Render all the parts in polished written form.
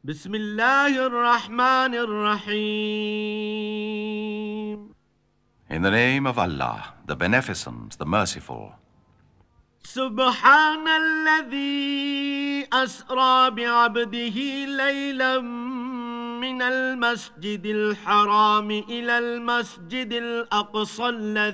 بسم الله الرحمن الرحيم. In the name of Allah, the Beneficent, the Merciful. سبحان الذي أسرى بعبده ليلا من المسجد الحرام إلى المسجد الأقصى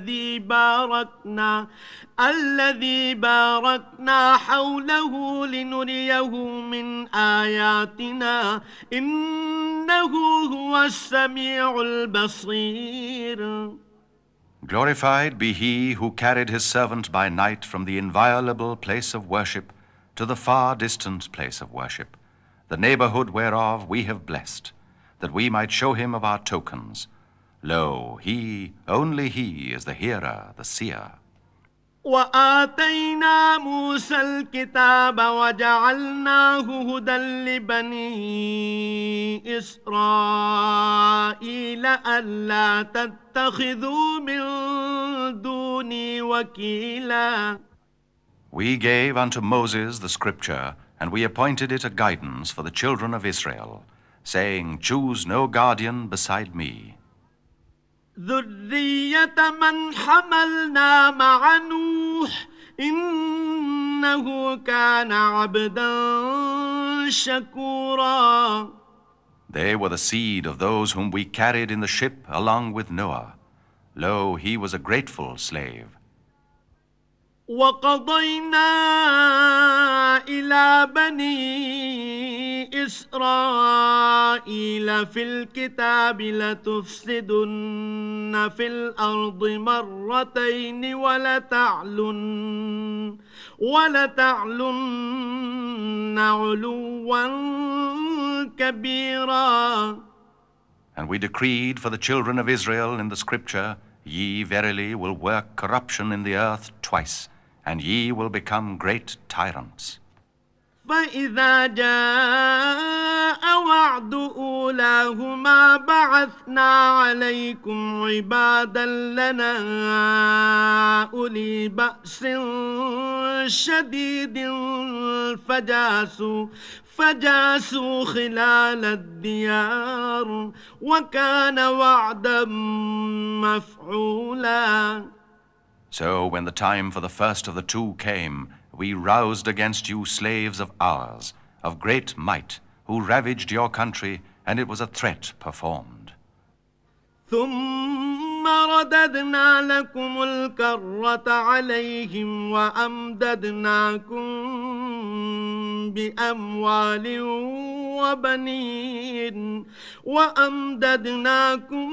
الذي باركنا حوله لنريه من آياتنا إنه هو السميع البصير. Glorified be He who carried His servant by night from the inviolable place of worship to the far distant place of worship, the neighborhood whereof we have blessed, that we might show Him of our tokens. Lo, He, only He, is the hearer, the seer. وآتينا موسى الكتاب وجعلناه هدى لبني إسرائيل ألا تتخذوا من دوني وكيلا. We gave unto Moses the scripture, and we appointed it a guidance for the children of Israel, saying, Choose no guardian beside me. ذرية من حملنا مع نوح إنه كان عبدا شكورا. They were the seed of those whom we carried in the ship along with Noah. Lo, he was a grateful slave. وقضينا إلى بني إسرائيل في الكتاب لتفسدن في الأرض مرتين ولتعلن علوا كبيرا. And we decreed for the children of Israel in the scripture, Ye verily will work corruption in the earth twice, and ye will become great tyrants. فإذا جاء وعد أولاهما بعثنا عليكم عبادا لنا أولي بأس شديد فجاسوا خلال الديار وكان وعدا مفعولا. So when the time for the first of the two came, we roused against you slaves of ours, of great might, who ravaged your country, and it was a threat performed. ثم رددنا لكم الكرة عليهم وأمددناكم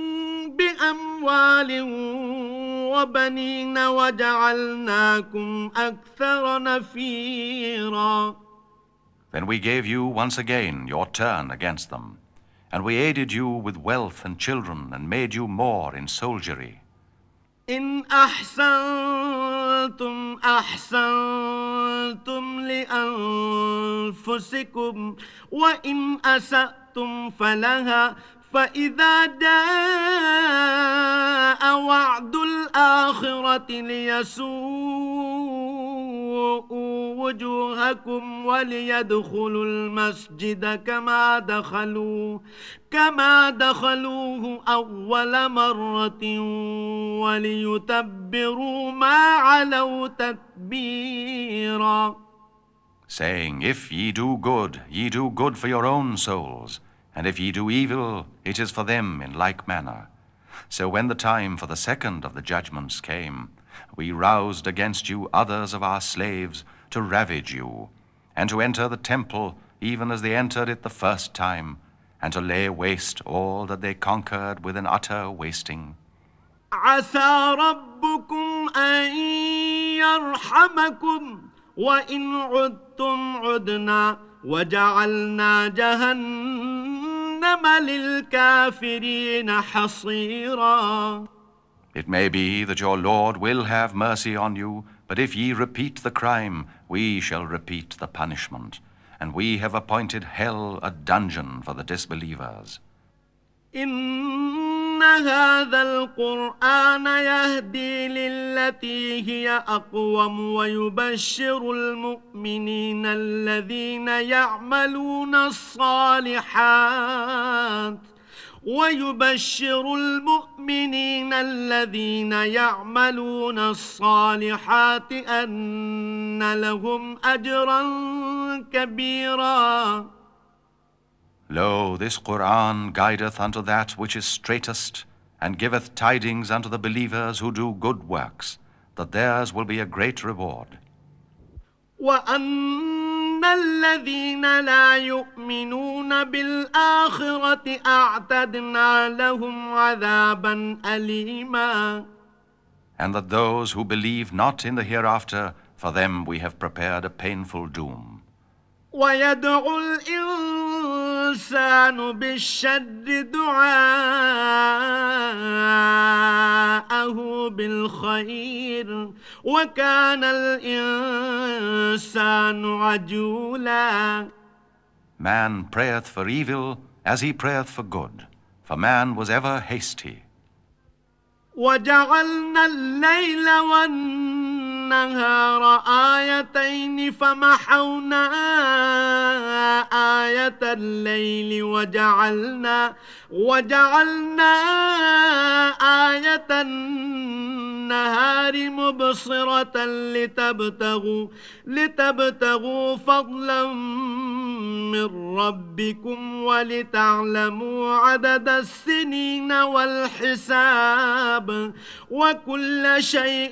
بأموال وبنين وجعلناكم أكثر نفيرا. Then we gave you once again your turn against them, and we aided you with wealth and children and made you more in soldiery. إن أحسنتم أحسنتم لأنفسكم وإن أسأتم فلها فإذا جاء وعد الآخرة ليسوءوا وجوهكم وليدخلوا المسجد كما دخلوه أول مرة وليتبروا ما علوا تتبيرا. Saying, If ye do good for your own souls, and if ye do evil, it is for them in like manner. So when the time for the second of the judgments came, we roused against you others of our slaves to ravage you, and to enter the temple even as they entered it the first time, and to lay waste all that they conquered with an utter wasting. عسى ربكم أن يرحمكم وإن عدتم عدنا وجعلنا جهنم للكافرين حصيرا. It may be that your Lord will have mercy on you, but if ye repeat the crime, we shall repeat the punishment. And we have appointed hell a dungeon for the disbelievers. إن هذا القرآن يهدي للتي هي أقوم ويبشر المؤمنين الذين يعملون الصالحات أن لهم أجرا كبيرا. Lo, this Qur'an guideth unto that which is straightest, and giveth tidings unto the believers who do good works, that theirs will be a great reward. وأن الذين لا يؤمنون بالآخرة أعتدنا لهم عذابا أليما. And that those who believe not in the hereafter, for them we have prepared a painful doom. ويدعو الإنسان بالشر دعاءه بالخير وكان الإنسان عجولا. Man prayeth for evil as he prayeth for good, for man was ever hasty. وجعلنا الليل والنهار آيتين فمحونا آية الليل وجعلنا آية النهار مبصرة لتبتغوا فضلا من ربكم ولتعلموا عدد السنين والحساب وكل شيء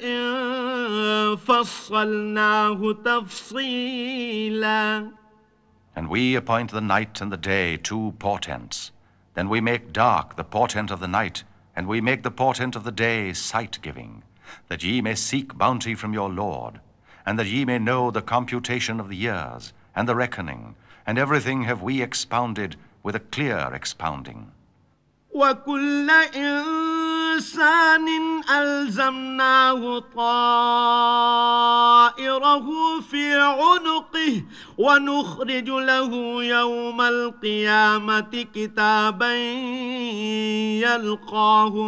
فصلناه تفصيلا. And we appoint the night and the day two portents. Then we make dark the portent of the night, and we make the portent of the day sight-giving, that ye may seek bounty from your Lord, and that ye may know the computation of the years, and the reckoning, and everything have we expounded with a clear expounding. وكل إنسان ألزمناه طائره في عنقه ونخرج له يوم القيامة كتابا يلقاه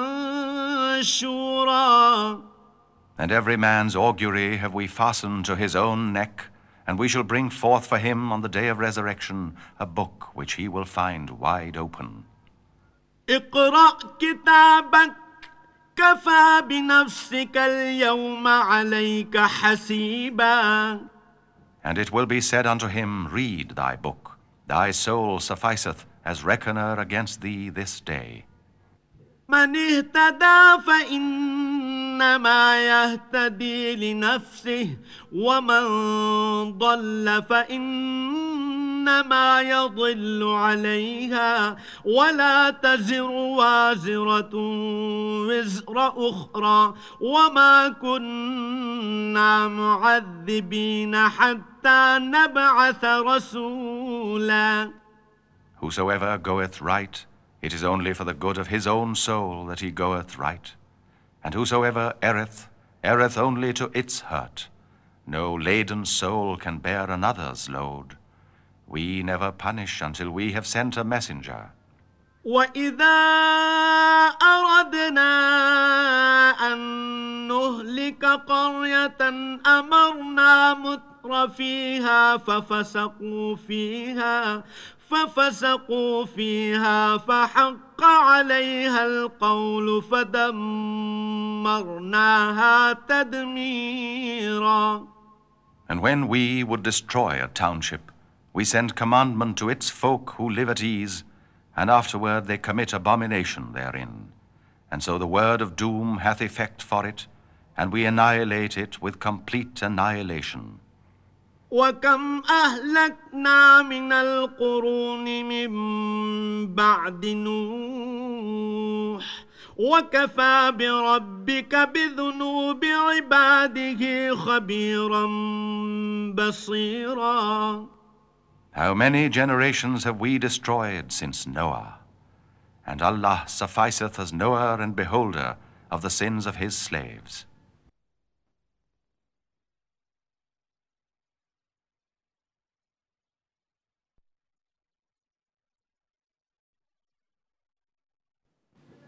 منشورا. And every man's augury have we fastened to his own neck, and we shall bring forth for him on the day of resurrection a book which he will find wide open. اقرأ كتابك كفى بنفسك اليوم عليك حسيبا. And it will be said unto him, Read thy book. Thy soul sufficeth as reckoner against thee this day. من اهتدى فإنما يهتدي لنفسه ومن ضل فإنما يضل عليها ولا تزر وازرة وزر أخرى وما كنا معذبين حتى نبعث رسولا. Whosoever goeth right, it is only for the good of his own soul that he goeth right. And whosoever erreth, erreth only to its hurt. No laden soul can bear another's load. We never punish until we have sent a messenger. وإذا أردنا أن نهلك قرية أمرنا متر فيها ففسقوا فيها فحق عليها القول فدمرناها تدميرا. And when we would destroy a township, we send commandment to its folk who live at ease, and afterward they commit abomination therein. And so the word of doom hath effect for it, and we annihilate it with complete annihilation. وكم أهلكنا من القرون من بعد نوح وكفى بربك بذنوب عباده خبيرا بصيرا. How many generations have we destroyed since Noah? And Allah sufficeth as knower and beholder of the sins of his slaves.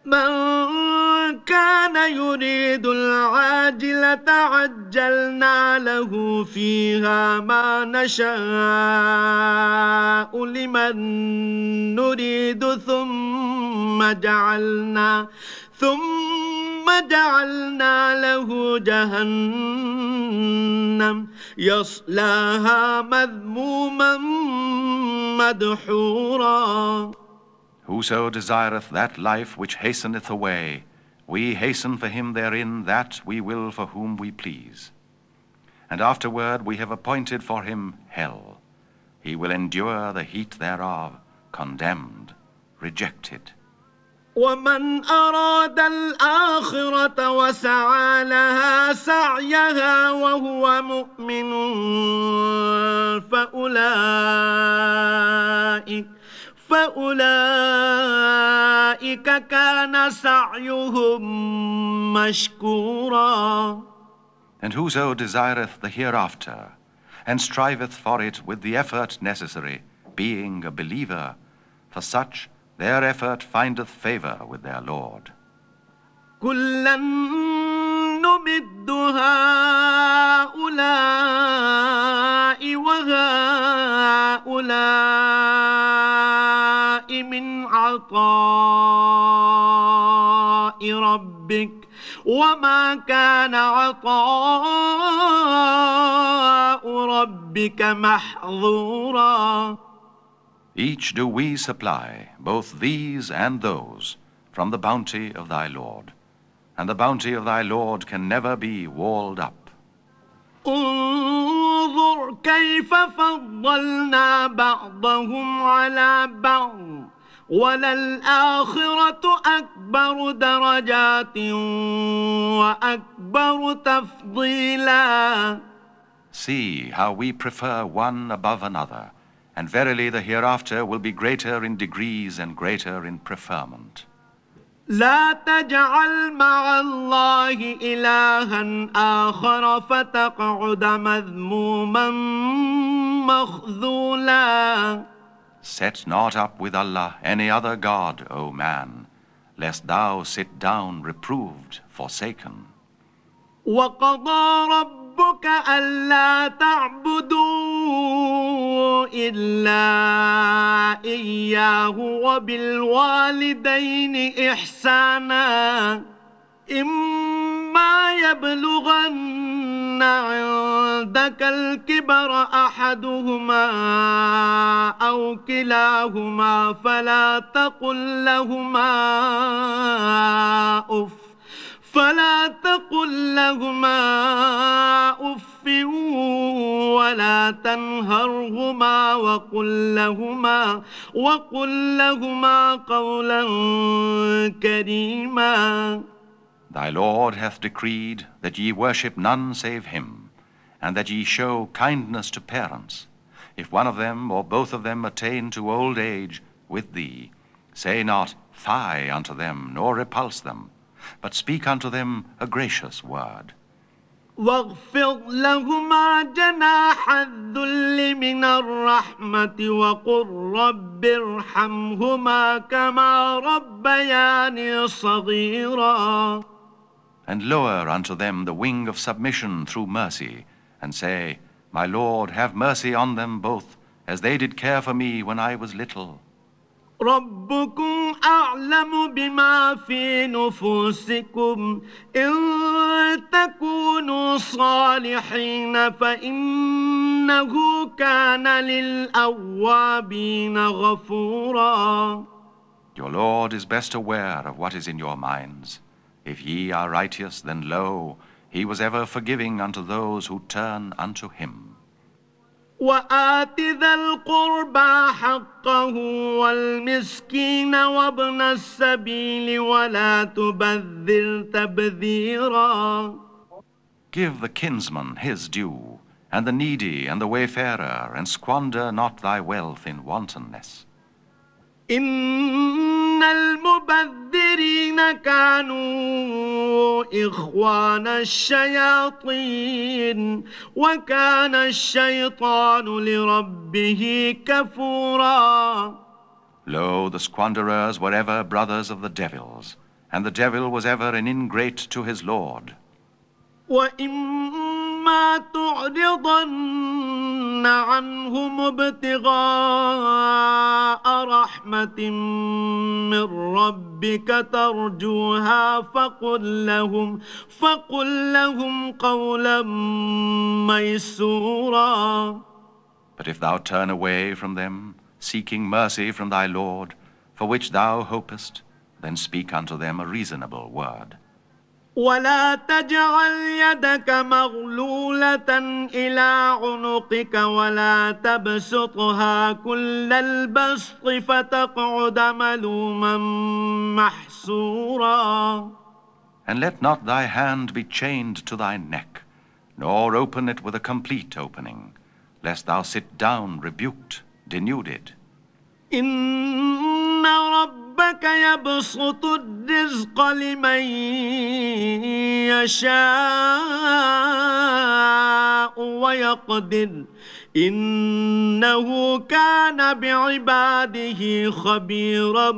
من كان يريد العاجلة عجلنا له فيها ما نشاء لمن نريد ثم جعلنا له جهنم يصلاها مذموما مدحورا. Whoso desireth that life which hasteneth away, we hasten for him therein that we will for whom we please. And afterward we have appointed for him hell. He will endure the heat thereof, condemned, rejected. ومن أراد الآخرة وسعى لها سعيها وهو مؤمن فأولئك كان سعيهم مشكورا. And whoso desireth the hereafter, and striveth for it with the effort necessary, being a believer, for such their effort findeth favor with their Lord. كلا نمد هؤلاء وهؤلاء من عطاء ربك وما كان عطاء ربك محظورا. Each do we supply, both these and those, from the bounty of thy Lord. And the bounty of thy Lord can never be walled up. انظر كيف فضلنا بعضهم على بعض وللآخرة أكبر درجات وأكبر تفضيلا. See how we prefer one above another, and verily the hereafter will be greater in degrees and greater in preferment. لا تجعل مع الله إلها آخر فتقعد مذموما مخذولا. Set not up with Allah any other God, O man, lest thou sit down reproved, forsaken. وقضى ربك ألا تعبدوا إلا إياه وبالوالدين إحسانا إما يبلغن عندك الكبر أحدهما أو كلاهما فلا تقل لهما أف ولا تنهرهما وقل لهما قولا كريما. Thy Lord hath decreed that ye worship none save him, and that ye show kindness to parents. If one of them or both of them attain to old age with thee, say not, fie unto them, nor repulse them, but speak unto them a gracious word. واغفر لهما جناح الذل من الرحمة وقل رب ارحمهما كما ربياني صغيرا. And lower unto them the wing of submission through mercy, and say, My Lord, have mercy on them both, as they did care for me when I was little. ربكم أعلم بما في نفوسكم إن تكونوا صالحين فإنه كان للأوابين غفورا. Your Lord is best aware of what is in your minds. If ye are righteous, then lo, he was ever forgiving unto those who turn unto him. وآت ذا القربى حقه والمسكين وابن السبيل ولا تبذر تبذيرا. Give the kinsman his due, and the needy and the wayfarer, and squander not thy wealth in wantonness. إن المبذرين كانوا إخوان الشياطين وكان الشيطان لربه كفورا. Lo, the squanderers were ever brothers of the devils, and the devil was ever an ingrate to his Lord. وَإِمَّا تُعْرِضَنَّ عَنْهُمُ ابْتِغَاءَ رَحْمَةٍ مِّن رَّبِّكَ تَرْجُوهَا فَقُل لَّهُمْ قَوْلًا مَّيْسُورًا. But if thou turn away from them, seeking mercy from thy Lord, for which thou hopest, then speak unto them a reasonable word. ولا تجعل يدك مغلولة إلى عنقك ولا تبسطها كل البسط فتقعد ملوما محسورا. And let not thy hand be chained to thy neck, nor open it with a complete opening, lest thou sit down rebuked, denuded. إن ربك يبسط الرزق لمن يشاء ويقدر إنه كان بعباده خبيرا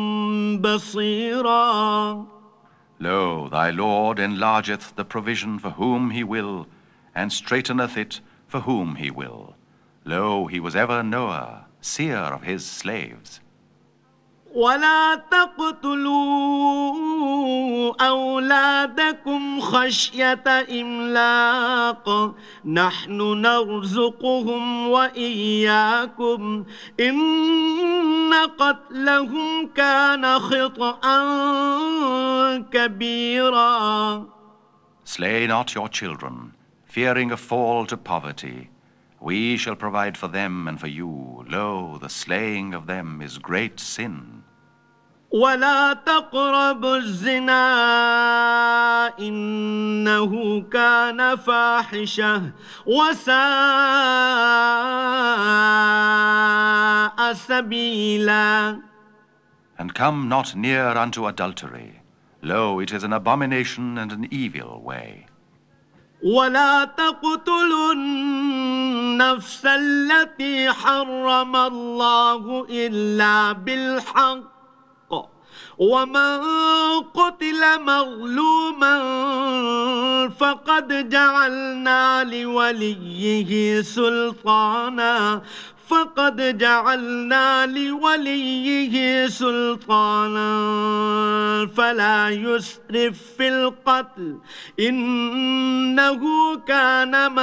بصيرا. Lo, thy Lord enlargeth the provision for whom he will, and straiteneth it for whom he will. Lo, he was ever knower, seer of his slaves. ولا تقتلوا أولادكم خشية إملاق نحن نرزقهم وإياكم إن قتلهم كان خطأ كبيرا. Slay not your children, fearing a fall to poverty. We shall provide for them and for you. Lo, the slaying of them is great sin. ولا تقربوا الزنا إنه كان فاحشة وساء سبيلا. And come not near unto adultery. Lo, it is an abomination and an evil way. ولا تقتلوا النفس التي حرم الله إلا بالحق ومن قتل مظلوما فقد جعلنا لوليه سلطانا فلا يسرف في القتل إنه كان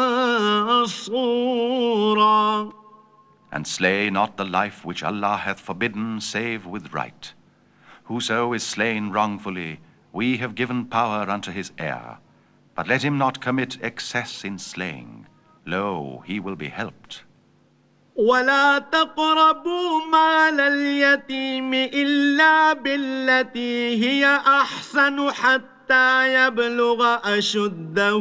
منصورا. And slay not the life which Allah hath forbidden save with right. Whoso is slain wrongfully, we have given power unto his heir. But let him not commit excess in slaying. Lo, he will be helped. ولا تقربوا مال اليتيم إلا بالتي هي أحسن حتى يبلغ أشده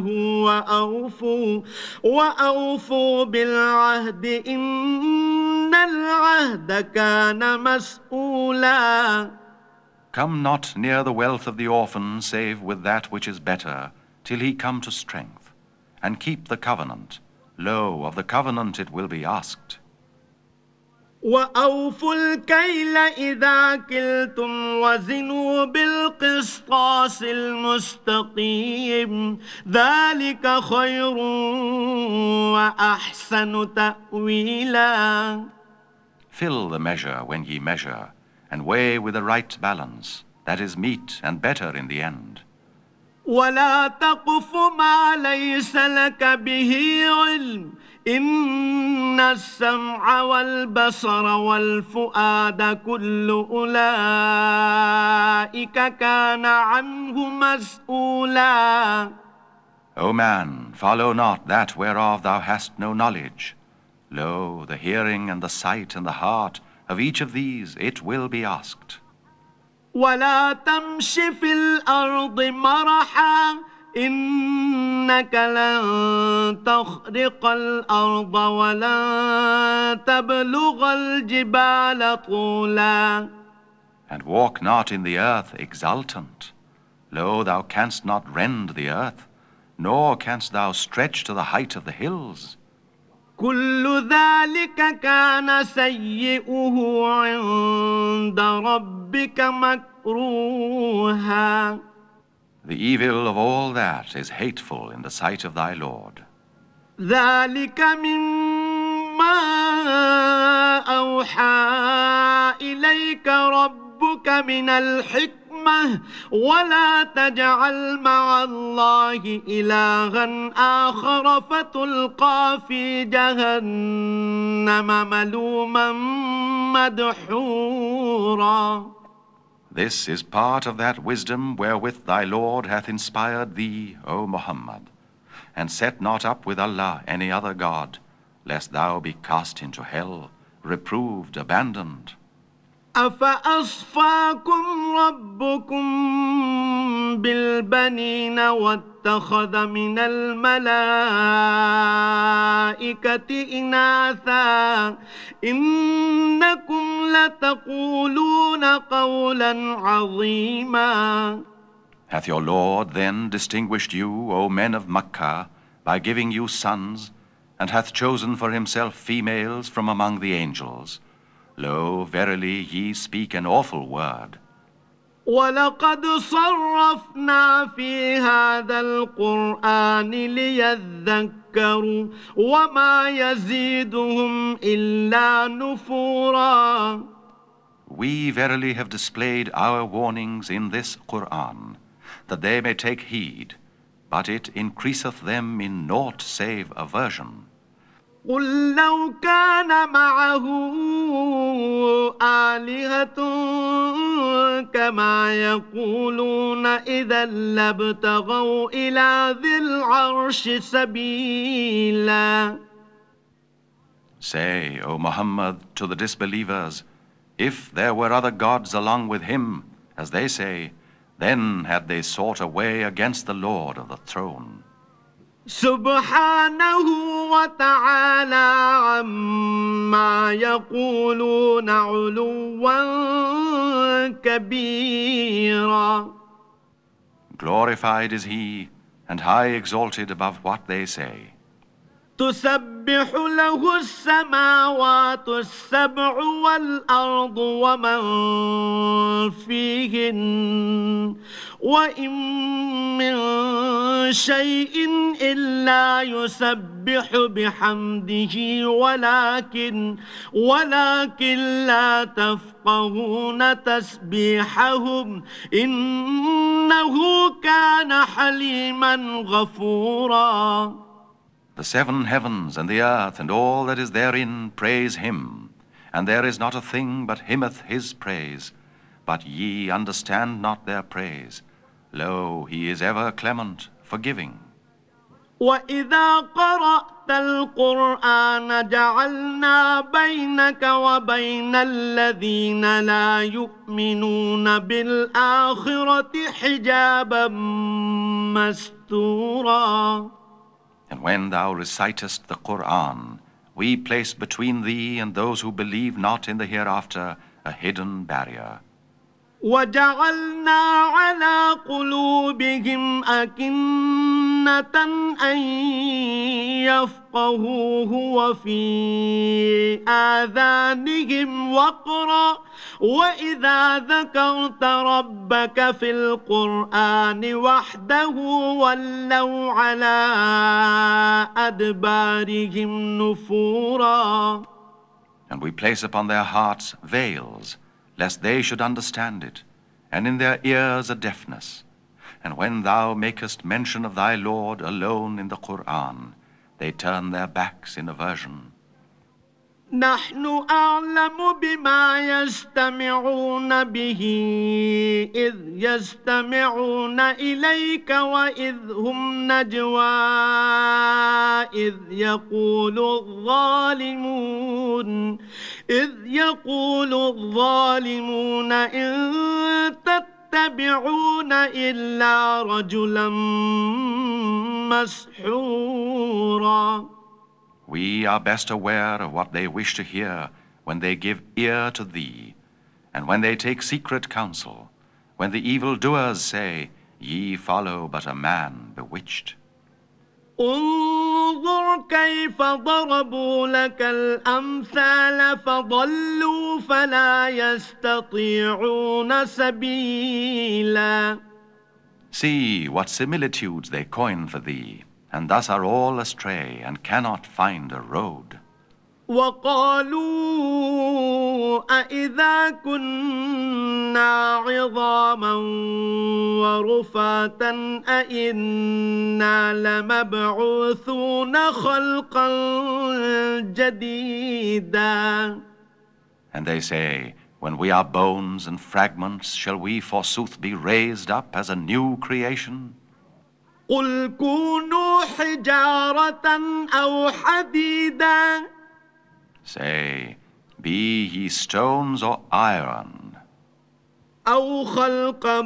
وأوفوا بالعهد إن العهد كان مسؤولا. Come not near the wealth of the orphan save with that which is better, till he come to strength. And keep the covenant. Lo, of the covenant it will be asked. وأوفوا الكيل إذا كلتم وزنوا بالقسطاس المستقيم ذلك خير وأحسن تأويلا. Fill the measure when ye measure, and weigh with the right balance. That is meet and better in the end. ولا تقف ما ليس لك به علم إن السمع والبصر والفؤاد كل أولئك كان عنه مسؤولا. O man, follow not that whereof thou hast no knowledge. Lo, the hearing and the sight and the heart of each of these it will be asked. ولا تمش في الأرض مرحا إنك لن تخرق الأرض ولن تبلغ الجبال طولا. And walk not in the earth exultant. Lo, thou canst not rend the earth, nor canst thou stretch to the height of the hills. كل ذلك كان سيئه عند ربك مكروها. The evil of all that is hateful in the sight of thy Lord. ذلك مما أوحى إليك ربك من الحكمة ولا تجعل مع الله إلها آخر فتلقى في جهنم ملوما مدحورا. This is part of that wisdom wherewith thy Lord hath inspired thee, O Muhammad. And set not up with Allah any other God, lest thou be cast into hell, reproved, abandoned. أفأصفاكم ربكم بالبنين واتخذ من الملائكة إناثا إنكم لتقولون قولا عظيما. Hath your Lord then distinguished you, O men of Makkah, by giving you sons, and hath chosen for himself females from among the angels? Lo, verily ye speak an awful word. وَلَقَدْ صَرَّفْنَا فِي هَذَا الْقُرْآنِ لِيَذَّكَّرُوا وَمَا يَزِيدُهُمْ إِلَّا نُفُورًا. We verily have displayed our warnings in this Qur'an, that they may take heed, but it increaseth them in naught save aversion. قُلْ لَوْ كَانَ مَعَهُ آلِهَةٌ كَمَا يَقُولُونَ إِذًا لَابْتَغَوْا إِلَى ذِي الْعَرْشِ سَبِيلًا. Say, O Muhammad, to the disbelievers, if there were other gods along with him, as they say, then had they sought a way against the Lord of the throne. سبحانه وتعالى عما يقولون علوا كبيرا. Glorified is he, and high exalted above what they say. تسبح له السماوات السبع والأرض ومن فيهن وإن من شيء إلا يسبح بحمده ولكن لا تفقهون تسبيحهم إنه كان حليما غفورا. The seven heavens and the earth and all that is therein praise him, and there is not a thing but hymneth his praise, but ye understand not their praise. Lo, he is ever clement, forgiving. وَإِذَا قَرَأْتَ الْقُرْآنَ جَعَلْنَا بَيْنَكَ وَبَيْنَ الَّذِينَ لَا يُؤْمِنُونَ بِالْآخِرَةِ حِجَابًا مَسْتُورًا. And when thou recitest the Qur'an, we place between thee and those who believe not in the hereafter a hidden barrier. وَجَعَلْنَا عَلَى قُلُوبِهِمْ أَكِنَّةً أَن يَفْقَهُوهُ وَفِي آذَانِهِمْ وَقْرًا وَإِذَا ذَكَرْتَ رَبَّكَ فِي الْقُرْآنِ وَحْدَهُ وَلَّوْا عَلَى أَدْبَارِهِمْ نُفُورًا. And we place upon their hearts veils, lest they should understand it, and in their ears a deafness. And when thou makest mention of thy Lord alone in the Qur'an, they turn their backs in aversion. نحن أعلم بما يستمعون به إذ يستمعون إليك وإذ هم نجوى إذ يقول الظالمون إن تتبعون إلا رجلا مسحورا. We are best aware of what they wish to hear when they give ear to thee, and when they take secret counsel, when the evildoers say, Ye follow but a man bewitched. انظر انظر كيف ضربوا لك الأمثال فضلوا فلا يستطيعون سبيلا. See what similitudes they coin for thee, and thus are all astray and cannot find a road. وقالوا أإذا كنا عظاما ورفاتا أإنا لمبعوثون خلقا جديدا. And they say, when we are bones and fragments, shall we forsooth be raised up as a new creation? قل كونوا حجارة أو حديدا. Say, be ye stones or iron, أو خلقا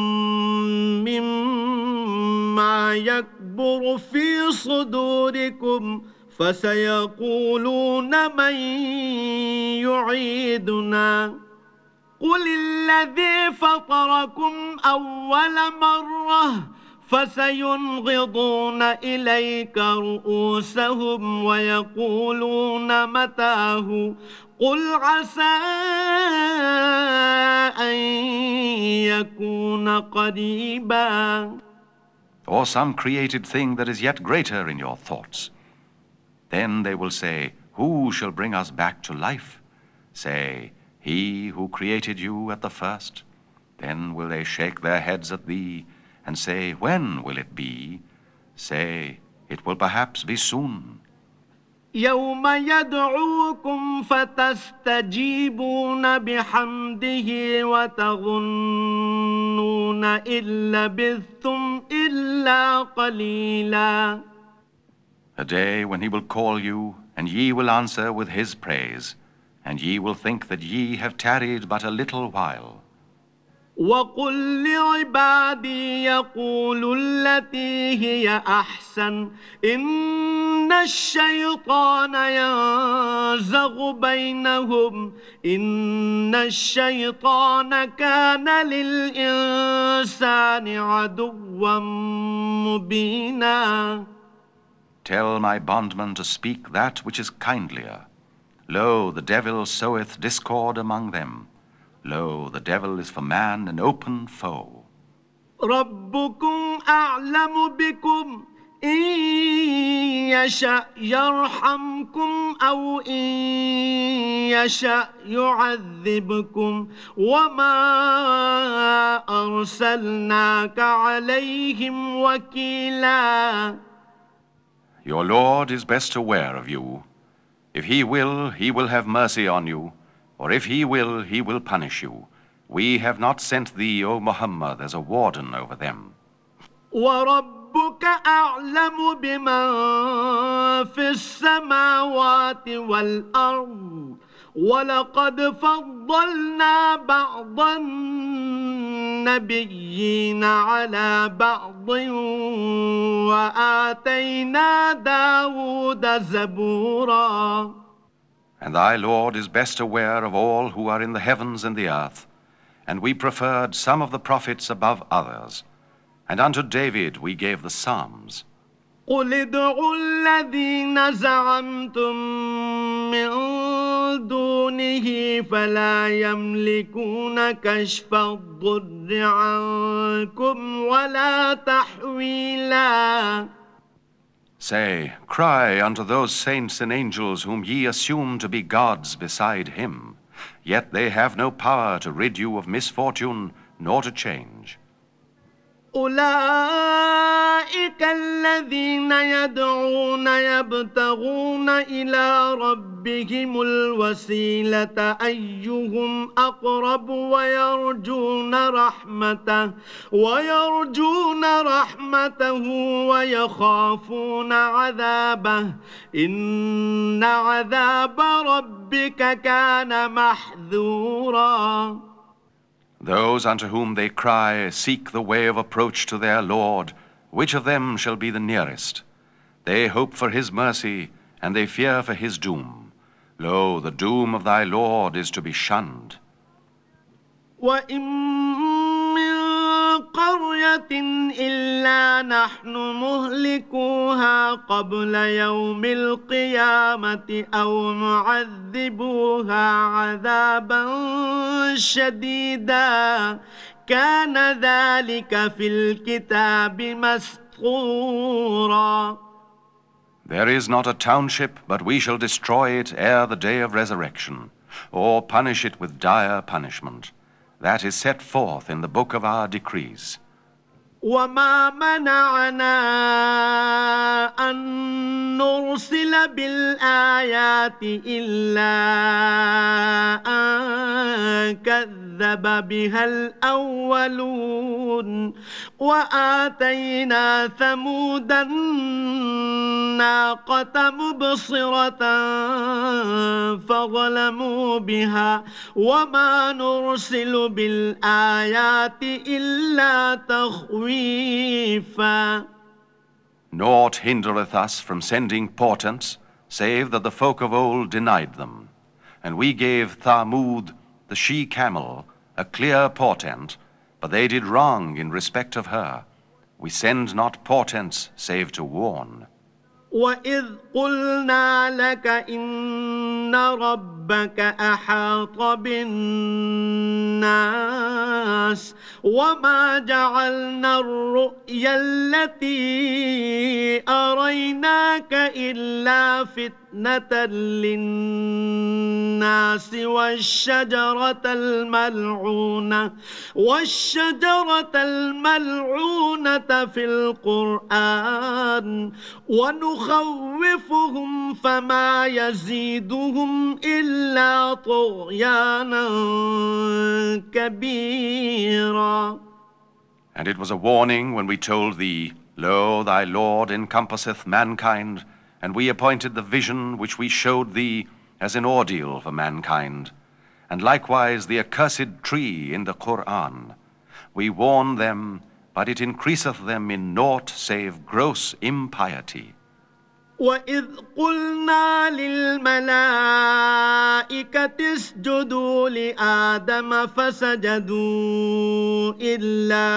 مما يكبر في صدوركم فسيقولون من يعيدنا قل الذي فطركم أول مرة فسينغضون إليك رؤوسهم ويقولون متاه قل عسى أن يكون قريبا. or some created thing that is yet greater in your thoughts. Then they will say, who shall bring us back to life? Say, he who created you at the first. Then will they shake their heads at thee, and say, when will it be? Say, it will perhaps be soon. يوم يدعوكم فتستجيبون بحمده وتظنون إن لبثتم إلا قليلا. A day when he will call you, and ye will answer with his praise, and ye will think that ye have tarried but a little while. وقل لعبادي يقولوا التي هي أحسن إن الشيطان ينزغ بينهم إن الشيطان كان للإنسان عدوا مبينا. Tell my bondman to speak that which is kindlier. Lo, the devil soweth discord among them. Lo, the devil is for man an open foe. ربكم أعلم بكم إن يشأ يرحمكم أو إن يشأ يعذبكم وما أرسلناك عليهم وكيلا. Your Lord is best aware of you. If he will have mercy on you. Or if he will punish you. We have not sent thee, O Muhammad, as a warden over them. وَرَبُّكَ أَعْلَمُ بِمَنْ فِي السَّمَاوَاتِ وَالْأَرْضِ وَلَقَدْ فَضَّلْنَا بَعْضَ النَّبِيِّينَ عَلَى بَعْضٍ وَآتَيْنَا دَاوُودَ زَبُورًا. And thy Lord is best aware of all who are in the heavens and the earth, and we preferred some of the prophets above others, and unto David we gave the Psalms. قُلِ ادْعُوا الَّذِينَ زَعَمْتُم مِّن دُونِهِ فَلَا يَمْلِكُونَ كَشْفَ الضُّرِّ عَنكُمْ وَلَا تَحْوِيلًا. Say, cry unto those saints and angels whom ye assume to be gods beside him, yet they have no power to rid you of misfortune nor to change. أولئك الذين يدعون يبتغون إلى ربهم الوسيلة أيهم أقرب ويرجون رحمته ويخافون عذابه إن عذاب ربك كان محذورا. Those unto whom they cry seek the way of approach to their Lord. Which of them shall be the nearest? They hope for his mercy, and they fear for his doom. Lo, the doom of thy Lord is to be shunned. وَإِن مِّن قَرْيَةٍ قرية إلا نحن مهلكوها قبل يوم القيامة أو معذبوها عذابا شديدا كان ذلك في الكتاب مسطورا. There is not a township, but we shall destroy it ere the day of resurrection, or punish it with dire punishment. That is set forth in the book of our decrees. وما منعنا أن نرسل بالآيات إلا أن كذب بها الأولون وآتينا ثمود الناقة مبصرة فظلموا بها وما نرسل بالآيات إلا تخويفا. Naught hindereth us from sending portents, save that the folk of old denied them. And we gave Thamud, the she-camel, a clear portent, but they did wrong in respect of her. We send not portents save to warn. وَإِذْ قُلْنَا لَكَ إِنَّ رَبَّكَ أَحَاطَ بِالنَّاسِ وَمَا جَعَلْنَا الرُّؤْيَا الَّتِي أَرَيْنَاكَ إِلَّا فِتْنَةً لِلنَّاسِ وَالشَّجَرَةَ الملعونة في القرآن ونخوفهم فما يزيدهم إلا طغيانا كبيرا. And it was a warning when we told thee, Lo, thy Lord encompasseth mankind, and we appointed the vision which we showed thee as an ordeal for mankind, and likewise the accursed tree in the Qur'an. We warn them, but it increaseth them in naught save gross impiety. وَإِذْ قُلْنَا لِلْمَلَائِكَةِ اسْجُدُوا لِآدَمَ فَسَجَدُوا إِلَّا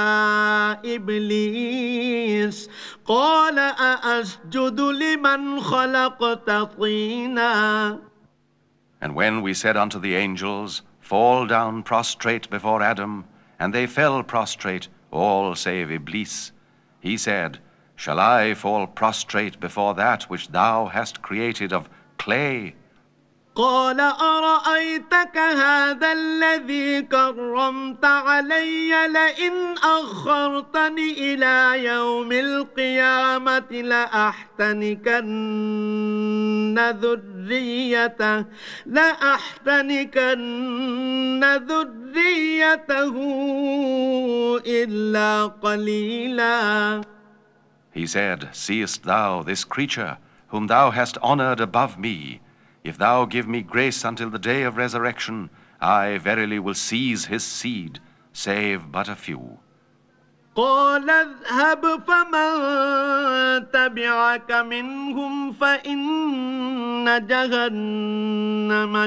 إِبْلِيسَ قَالَ أَأَسْجُدُ لِمَنْ خَلَقْتَ طِينًا. And when we said unto the angels, Fall down prostrate before Adam, and they fell prostrate, all save Iblis, he said, Shall I fall prostrate before that which thou hast created of clay? قال أرأيتك هذا الذي كرمت علي لئن أخرتني إلى يوم القيامة لأحتنكن ذريته إلا قليلا. He said, Seest thou this creature, whom thou hast honored above me? If thou give me grace until the day of resurrection, I verily will seize his seed, save but a few. قال اذهب فمن تبعك منهم فإن جهنم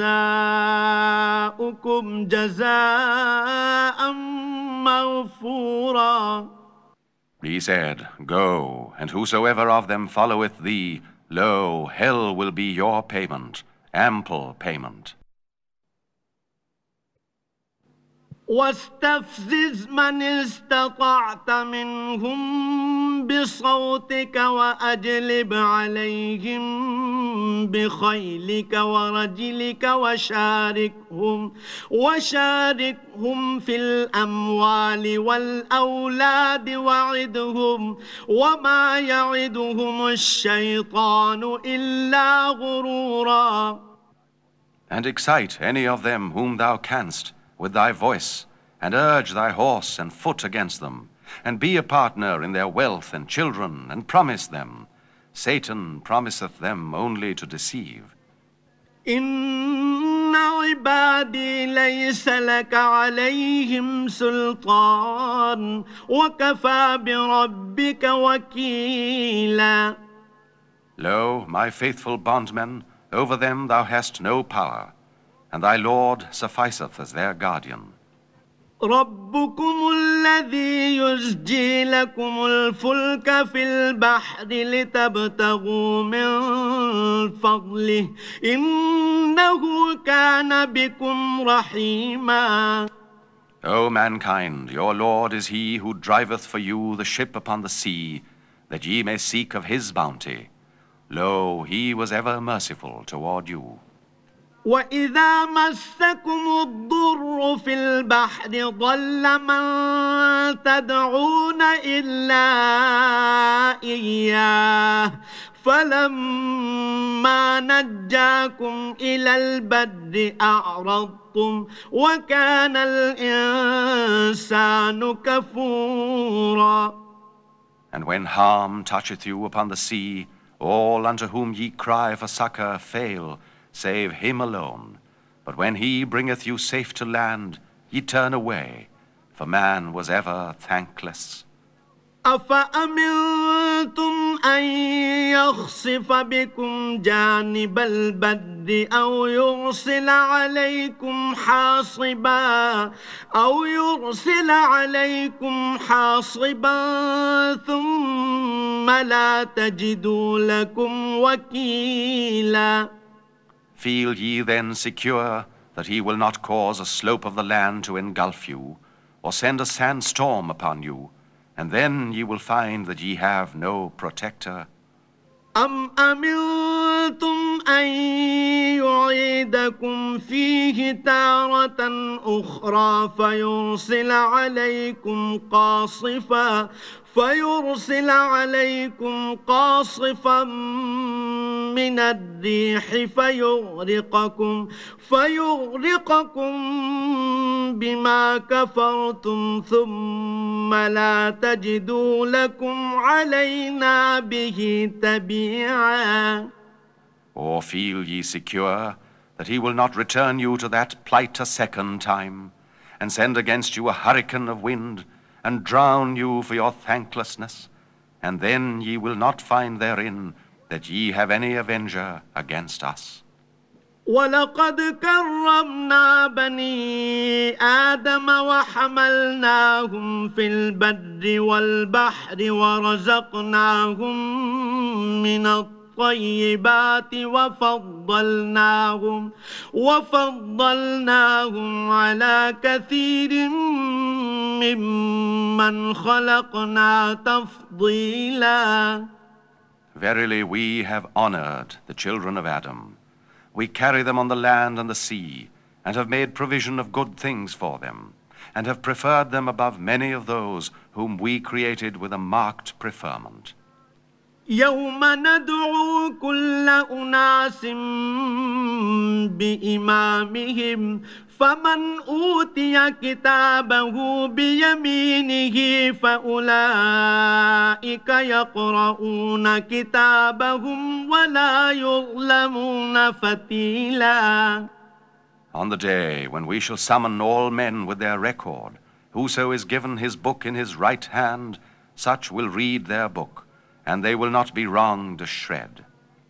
جزاؤكم جزاء مغفورا. He said, Go, and whosoever of them followeth thee, lo, hell will be your payment, ample payment. واستفزز من استطعت منهم بصوتك وأجلب عليهم بخيلك ورجلك وشاركهم في الأموال والأولاد وعدهم وما يعدهم الشيطان إلا غرورا. And excite any of them whom thou canst with thy voice, and urge thy horse and foot against them, and be a partner in their wealth and children, and promise them. Satan promiseth them only to deceive. إن عبادي ليس لك عليهم سلطان وكفى بربك وكيلا. Lo, my faithful bondmen, over them thou hast no power, and thy Lord sufficeth as their guardian. ربكم الذي يزجي لكم الفلك في البحر لتبتغوا من فضله إنه كان بكم رحيما. O mankind, your Lord is he who driveth for you the ship upon the sea, that ye may seek of his bounty. Lo, he was ever merciful toward you. وإذا مسكم الضر في البحر ضل من تدعون إلا إياه فلما نجاكم إلى البر أعرضتم وكان الإنسان كفورا. And when harm toucheth you upon the sea, all unto whom ye cry for succor fail, save him alone. But when he bringeth you safe to land, ye turn away, for man was ever thankless. أفأمنتم أن يخسف بكم جانب البر أو يرسل عليكم حاصبا ثم لا تجدوا لكم وكيلا. Feel ye then secure that he will not cause a slope of the land to engulf you, or send a sandstorm upon you, and then ye will find that ye have no protector? أم أمنتم أن يعيدكم فيه تارة أخرى فيرسل عليكم قاصفا من الريح فيغرقكم بما كفرتم ثم لا تجدوا لكم علينا به تبيعا. Or feel ye secure that he will not return you to that plight a second time, and send against you a hurricane of wind, and drown you for your thanklessness, and then ye will not find therein that ye have any avenger against us. ولقد كرمنا بني آدم وحملناهم في البر والبحر ورزقناهم من الطيبات وفضلناهم على كثير ممن خلقنا تفضيلا. Verily we have honored the children of Adam. We carry them on the land and the sea, and have made provision of good things for them, and have preferred them above many of those whom we created with a marked preferment. يوم ندعو كل أناس بإمامهم فمن أوتي كتابه بيمينه فأولئك يقرؤون كتابهم ولا يظلمون فتيلا. On the day when we shall summon all men with their record, whoso is given his book in his right hand, such will read their book, and they will not be wronged a shred.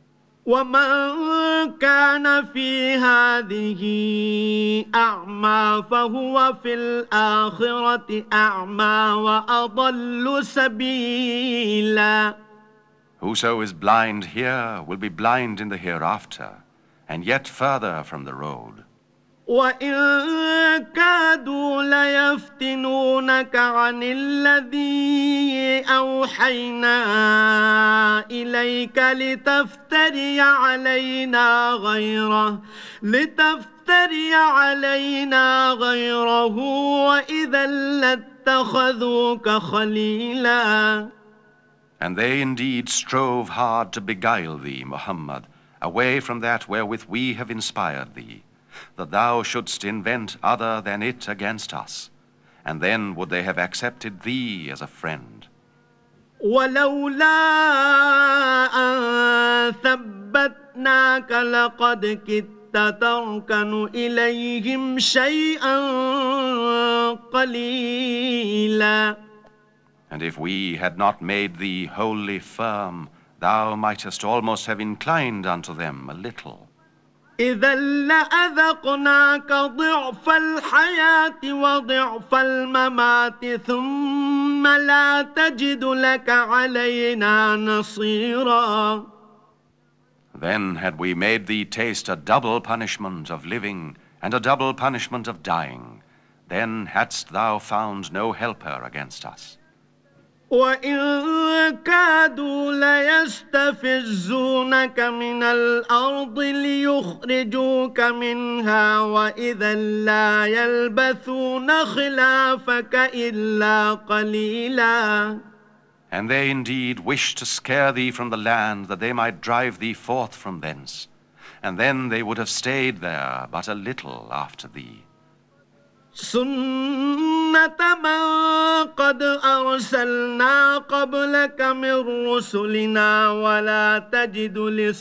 ومن كان في هذه أعمى فهو في الآخرة أعمى وأضل سبيلا. Whoso is blind here will be blind in the hereafter, and yet further from the road. وإن كادوا ليفتنونك عن الذي أوحينا إليك لتفتري علينا غيره وإذا لاتخذوك خليلا. And they indeed strove hard to beguile thee, Muhammad, away from that wherewith we have inspired thee, that thou shouldst invent other than it against us, and then would they have accepted thee as a friend. ولولا أن ثبتناك لقد كدت تركن إليهم شيئا قليلا. And if we had not made thee wholly firm, thou mightest almost have inclined unto them a little. إذا لأذقناك ضعف الحياة وضعف الممات ثم لا تجد لك علينا نصيرا. Then had we made thee taste a double punishment of living and a double punishment of dying, then hadst thou found no helper against us. وإن كادوا ليستفزونك من الأرض ليخرجوك منها وإذا لا يلبثون خلافك إلا قليلا. And they indeed wished to scare thee from the land, that they might drive thee forth from thence. And then they would have stayed there but a little after thee. سنة من قد أرسلنا قبلك من رسلنا ولا تجد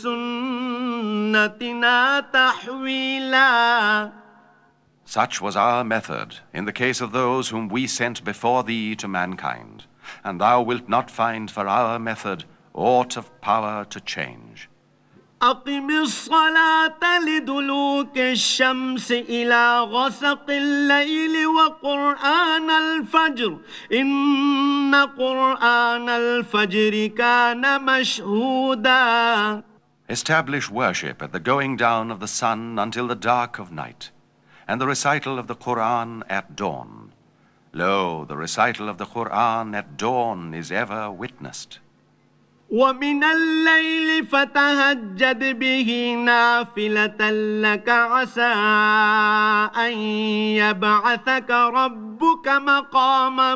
لسنتنا تحويلا. Such was our method in the case of those whom we sent before thee to mankind, and thou wilt not find for our method aught of power to change. أقم الصلاة لدلوك الشمس إلى غسق الليل وقرآن الفجر إن قرآن الفجر كان مشهودا. Establish worship at the going down of the sun until the dark of night, and the recital of the Quran at dawn. Lo, the recital of the Quran at dawn is ever witnessed. ومن الليل فتهجد به نافلة لك عسى أن يبعثك ربك مقاما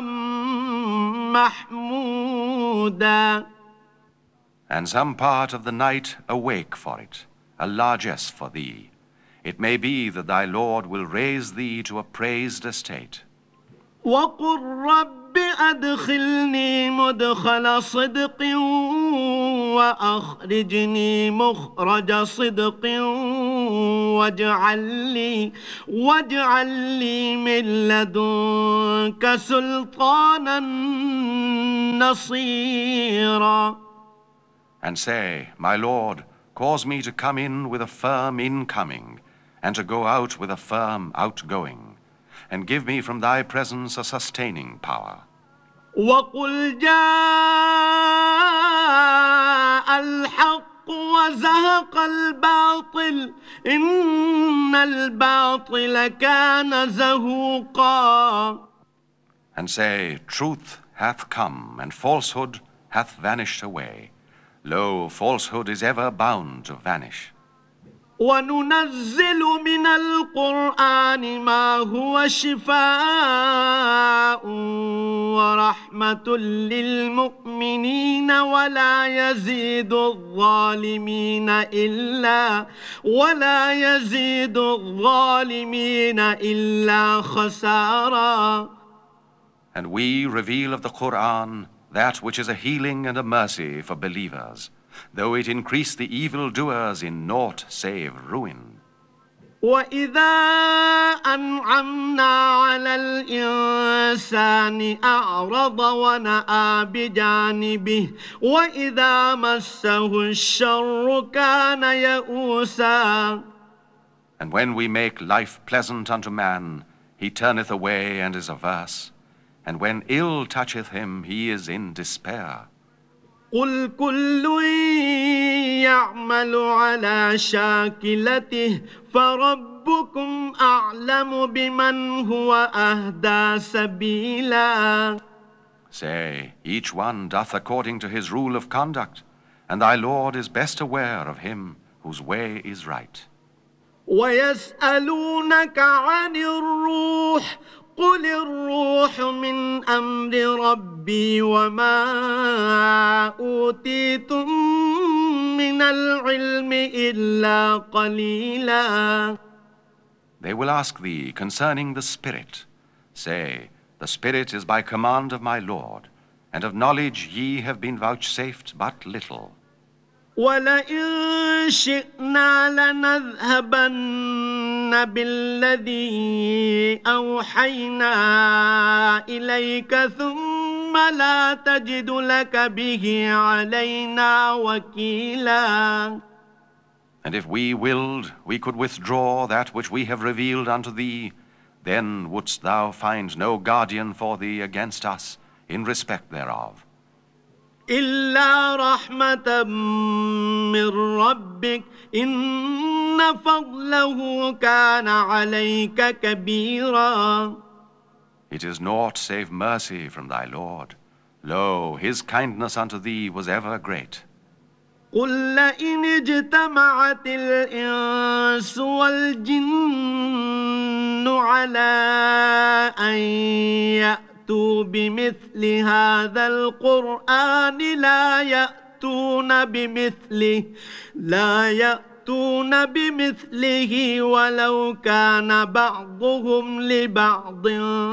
محمودا. And some part of the night awake for it, a largesse for thee. It may be that thy Lord will raise thee to a praised estate. وقل رب أدخلني مدخل صدق وأخرجني مخرج صدق واجعل لي من لدنك سلطانا نصيرا. And say, My Lord, cause me to come in with a firm incoming, and to go out with a firm outgoing, and give me from thy presence a sustaining power. وقل جاء الحق وزهق الباطل إن الباطل كان زهوقا. And say, Truth hath come, and falsehood hath vanished away. Lo, falsehood is ever bound to vanish. وننزل من القرآن ما هو شفاء ورحمة للمؤمنين ولا يزيد الظالمين إلا خسارا. And we reveal of the Quran that which is a healing and a mercy for believers, though it increase the evildoers in naught save ruin. وإذا أنعمنا على الإنسان أعرض ونأى بجانبه وإذا مسه الشر كان يئوسا. And when we make life pleasant unto man, he turneth away and is averse, and when ill toucheth him, he is in despair. قل كل يعمل على شاكلته فربكم أعلم بمن هو أهدى سبيلا. Say, each one doth according to his rule of conduct, and thy Lord is best aware of him whose way is right. ويسألونك عن الروح قل الروح من أمر ربي وما أوتيتم من العلم إلا قليلا. They will ask thee concerning the Spirit. Say, the Spirit is by command of my Lord, and of knowledge ye have been vouchsafed but little. ولئن شئنا لنذهبن بالذي أوحينا إليك ثم لا تجد لك به علينا وكيلا. And if we willed, we could withdraw that which we have revealed unto thee, then wouldst thou find no guardian for thee against us in respect thereof. إلا رحمة من ربك إن فضله كان عليك كبيرا. It is naught save mercy from thy Lord. Lo, his kindness unto thee was ever great. قل لئن اجتمعت الإنس والجن على أن يأتوا بمثل هذا القرآن لا يأتون بمثله ولو كان بعضهم لبعض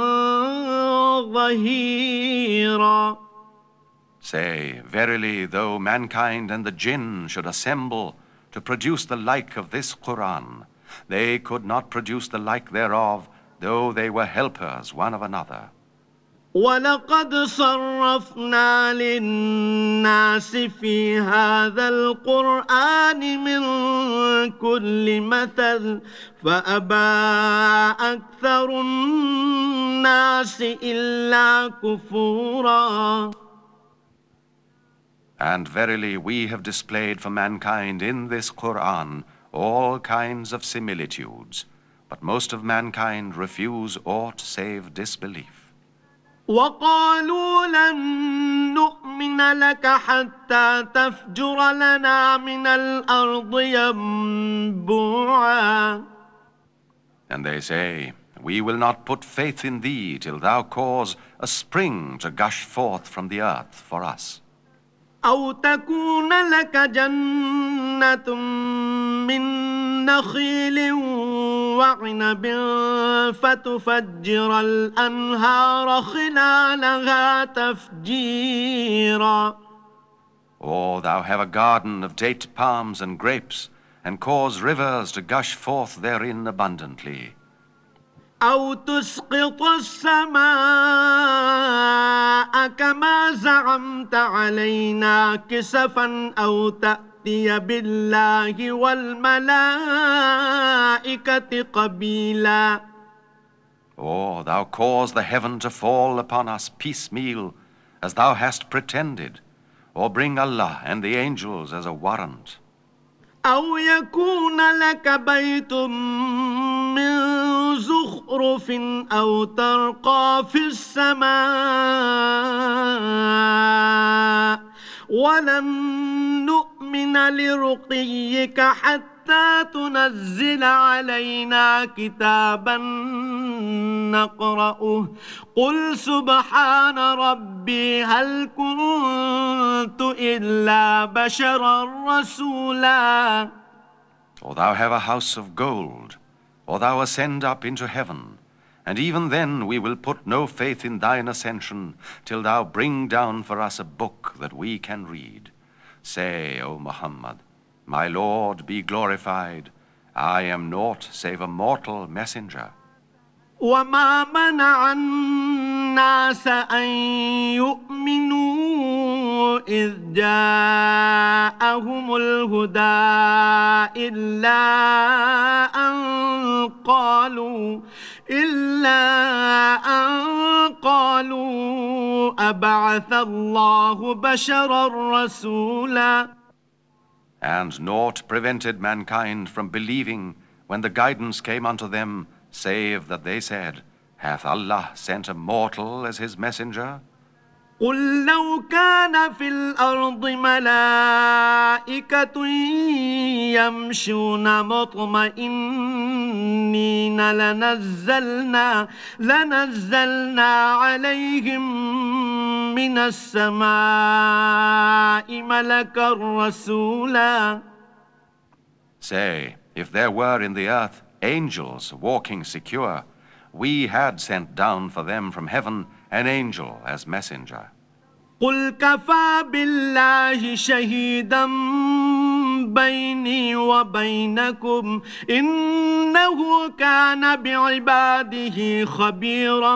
ظهيرا. Say, verily, though mankind and the jinn should assemble to produce the like of this Quran, they could not produce the like thereof, though they were helpers one of another. وَلَقَدْ صَرَّفْنَا لِلنَّاسِ فِي هَذَا الْقُرْآنِ مِنْ كُلِّ مَثَلٍ فَأَبَى أَكْثَرُ النَّاسِ إِلَّا كُفُورًا. And verily we have displayed for mankind in this Quran all kinds of similitudes, but most of mankind refuse aught save disbelief. وَقَالُوا لَن نُّؤْمِنَ لَكَ حَتَّى تَفْجُرَ لَنَا مِنَ الْأَرْضِ يَنبُوعًا. And they say, we will not put faith in thee till thou cause a spring to gush forth from the earth for us. أَوْ تَكُونَ لَكَ جَنَّةٌ مِّن نَخِيلٍ وَعِنَبٍ فَتُفَجِّرَ الْأَنْهَارَ خِلَالَهَا تَفْجِيرًا. Or thou have a garden of date palms and grapes, and cause rivers to gush forth therein abundantly. أو تسقط السماء كما زعمت علينا كسفا أو تأتي بالله والملائكة قبيلا. Or thou cause the heaven to fall upon us piecemeal, as thou hast pretended, or bring Allah and the angels as a warrant. أو يكون لك بيت من زخرف أو ترقى في السماء ولن نؤمن لرقيك حتى تنزل علينا كتابا نقرأه قل سبحان ربي هل كنت إلا بشرا رسولا. Or thou have a house of gold, or thou ascend up into heaven, and even then we will put no faith in thine ascension till thou bring down for us a book that we can read. Say, O Muhammad, my Lord be glorified, I am naught save a mortal messenger. وما منع الناس أن يؤمنوا إذ جاءهم الهدى إلا أن قالوا أبعث الله بشرا رسولا. And naught prevented mankind from believing when the guidance came unto them, save that they said, hath Allah sent a mortal as his messenger? قل لو كان في الأرض ملائكة يمشون مطمئنين لنزلنا عليهم من السماء ملكا رسولا. Say, if there were in the earth angels walking secure, we had sent down for them from heaven an angel as messenger. قل كفى بالله شهيدا بيني وبينكم إنه كان بعباده خبيرا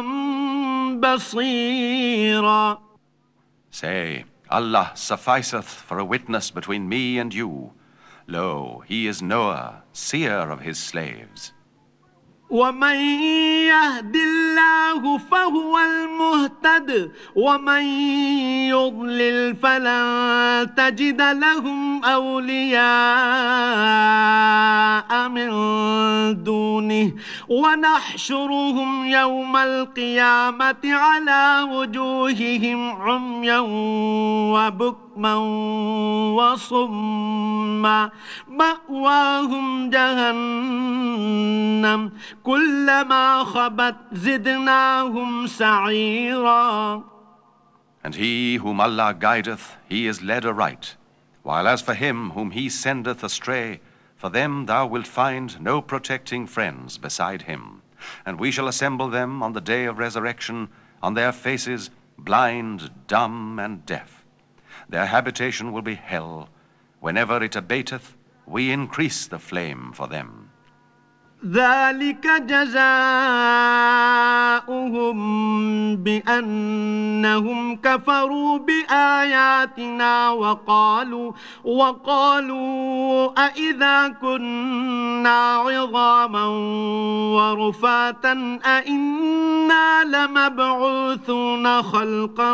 بصيرا. Say, Allah sufficeth for a witness between me and you. Lo, he is knower, seer of his slaves. ومن يهد الله فهو المهتد ومن يضلل فلن تجد لهم أولياء من دونه ونحشرهم يوم القيامة على وجوههم عميا وبكما وصما مأواهم جهنم كلما خبت زدناهم سعيرا. And he whom Allah guideth, he is led aright, while as for him whom he sendeth astray, for them thou wilt find no protecting friends beside him. And we shall assemble them on the day of resurrection, on their faces blind, dumb, and deaf. Their habitation will be hell. Whenever it abateth, we increase the flame for them. ذلك جزاؤهم بأنهم كفروا بآياتنا وقالوا أإذا كنا عظاما ورفاتا أإنا لمبعوثون خلقا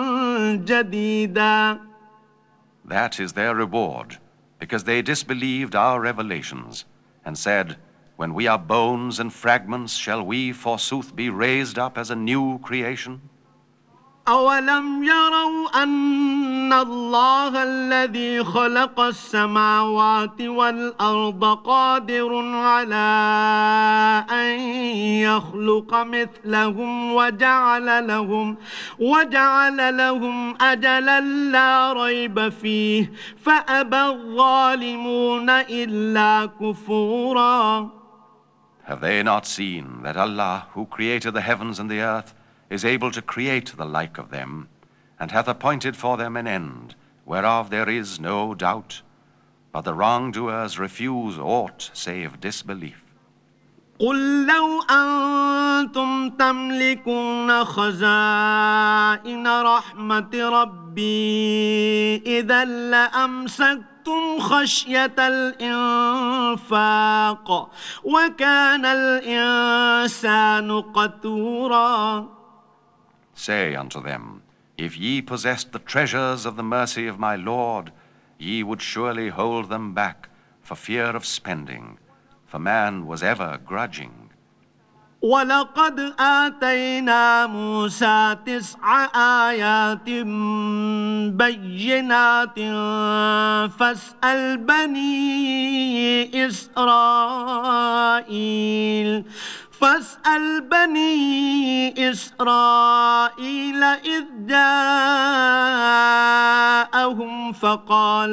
جديدا. That is their reward, because they disbelieved our revelations, and said, when we are bones and fragments, shall we forsooth be raised up as a new creation? أولم يروا أن الله الذي خلق السماوات والأرض قادر على أن يخلق مثلهم وجعل لهم أجلا لا ريب فيه فأبى الظالمون إلا كفورا. Have they not seen that Allah, who created the heavens and the earth, is able to create the like of them, and hath appointed for them an end, whereof there is no doubt? But the wrongdoers refuse aught save disbelief. قل لو أنتم تملكون خزائن رحمة ربي إذا لأمسكتم خشية الإنفاق وكان الإنسان قتورا. Say unto them, if ye possessed the treasures of the mercy of my Lord, ye would surely hold them back for fear of spending, for man was ever grudging. ولقد آتينا موسى 9 آيات بينات فاسأل بني إسرائيل إذ جاءهم فقال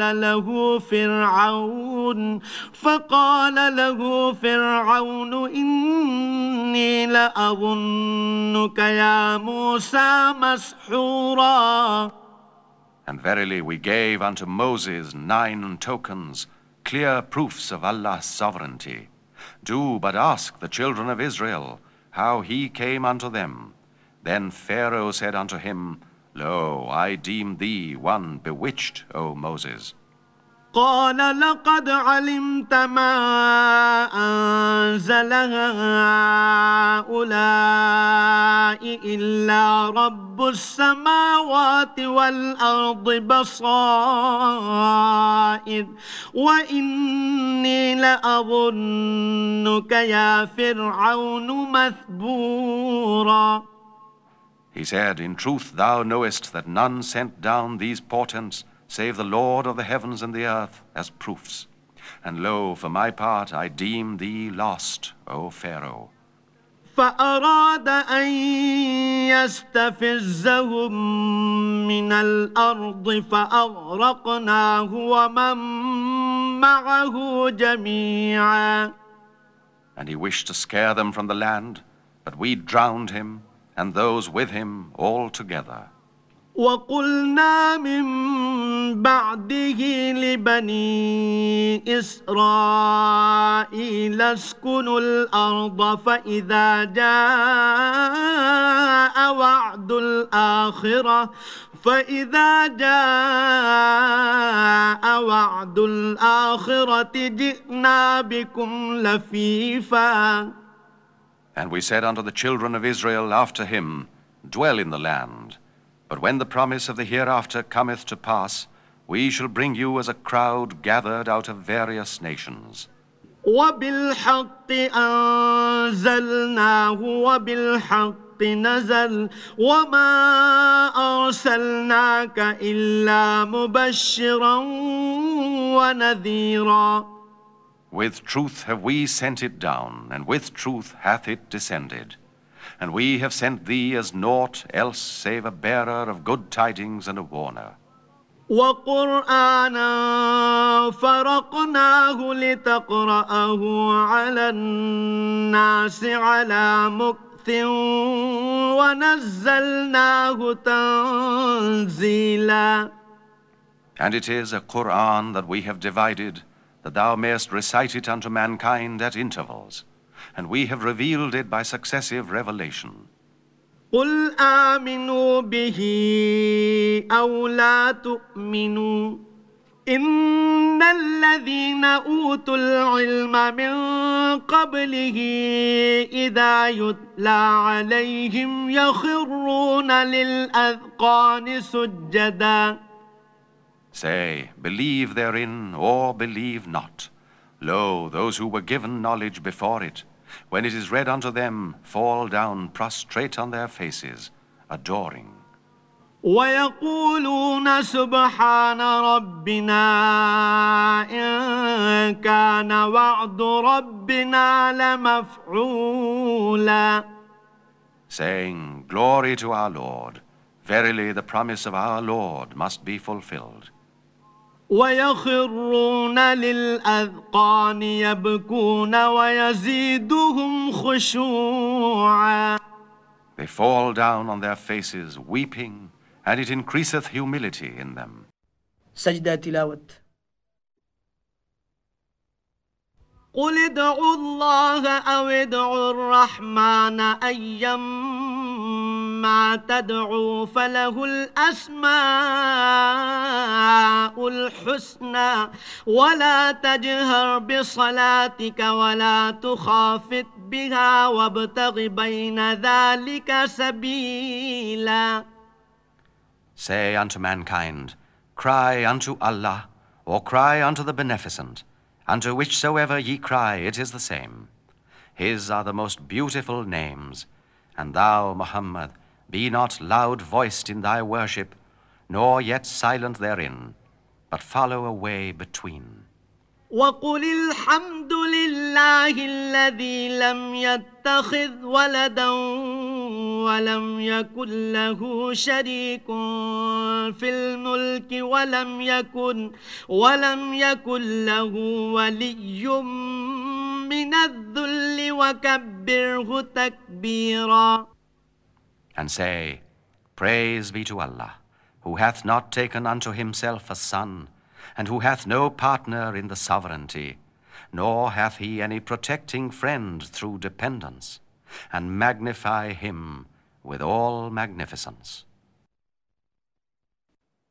له فرعون إني لأظنك يا موسى مسحورا. And verily we gave unto Moses 9 tokens, clear proofs of Allah's sovereignty. Do but ask the children of Israel how he came unto them. Then Pharaoh said unto him, Lo, I deem thee one bewitched, O Moses. قال لقد علمت ما أنزل هؤلاء إلا رب السماوات والأرض بصائر وإني لأظنك يا فرعون مثبورا. He said, In truth thou knowest that none sent down these portents save the Lord of the heavens and the earth as proofs. And lo, for my part, I deem thee lost, O Pharaoh. فأراد أن يستفزهم من الأرض فأغرقناه ومن معه جميعا. And he wished to scare them from the land, but we drowned him and those with him all together. وقلنا من بعده لبني إسرائيل اسكنوا الأرض فإذا جاء وعد الآخرة فإذا جاء وعد الآخرة جئنا بكم لفيفا. And we said unto the children of Israel after him, Dwell in the land. But when the promise of the hereafter cometh to pass, we shall bring you as a crowd gathered out of various nations. وبالحق أنزلناه وبالحق نزل وما أرسلناك إلا مبشرا ونذيرا. With truth have we sent it down, and with truth hath it descended. And we have sent thee as naught else save a bearer of good tidings and a warner. وقرآنا فرقناه لتقرأه على الناس على مكث ونزلناه تنزيلا. And it is a Qur'an that we have divided, that thou mayest recite it unto mankind at intervals, and we have revealed it by successive revelation. قل آمنوا به أو لا تؤمنوا إن الذين أوتوا العلم من قبله إذا يتلى عليهم يخرون للأذقان سجدا. Say, believe therein or believe not. Lo, those who were given knowledge before it, when it is read unto them, fall down prostrate on their faces, adoring. ويقولون سبحان ربنا إن كان وعد ربنا لمفعولا. Saying, Glory to our Lord. Verily the promise of our Lord must be fulfilled. ويخرون للأذقان يبكون ويزيدهم خشوعا. They fall down on their faces weeping, and it increaseth humility in them. سجدة تلاوة. قل ادعوا الله أو ادعوا الرحمن أيما تدعوا فله الأسماء الحسنى ولا تجهر بصلاتك ولا تخافت بها وابتغ بين ذلك سبيلا. Say unto mankind, Cry unto Allah, or cry unto the Beneficent. Unto whichsoever ye cry, it is the same. His are the most beautiful names. And thou, Muhammad, be not loud-voiced in thy worship, nor yet silent therein, but follow a way between. وقل الحمد لله الذي لم يتخذ ولدا ولم يكن له شريك في الملك ولم يكن له ولي من الذل وكبره تكبيرا. And say, Praise be to Allah, who hath not taken unto himself a son, and who hath no partner in the sovereignty, nor hath he any protecting friend through dependence, and magnify him with all magnificence.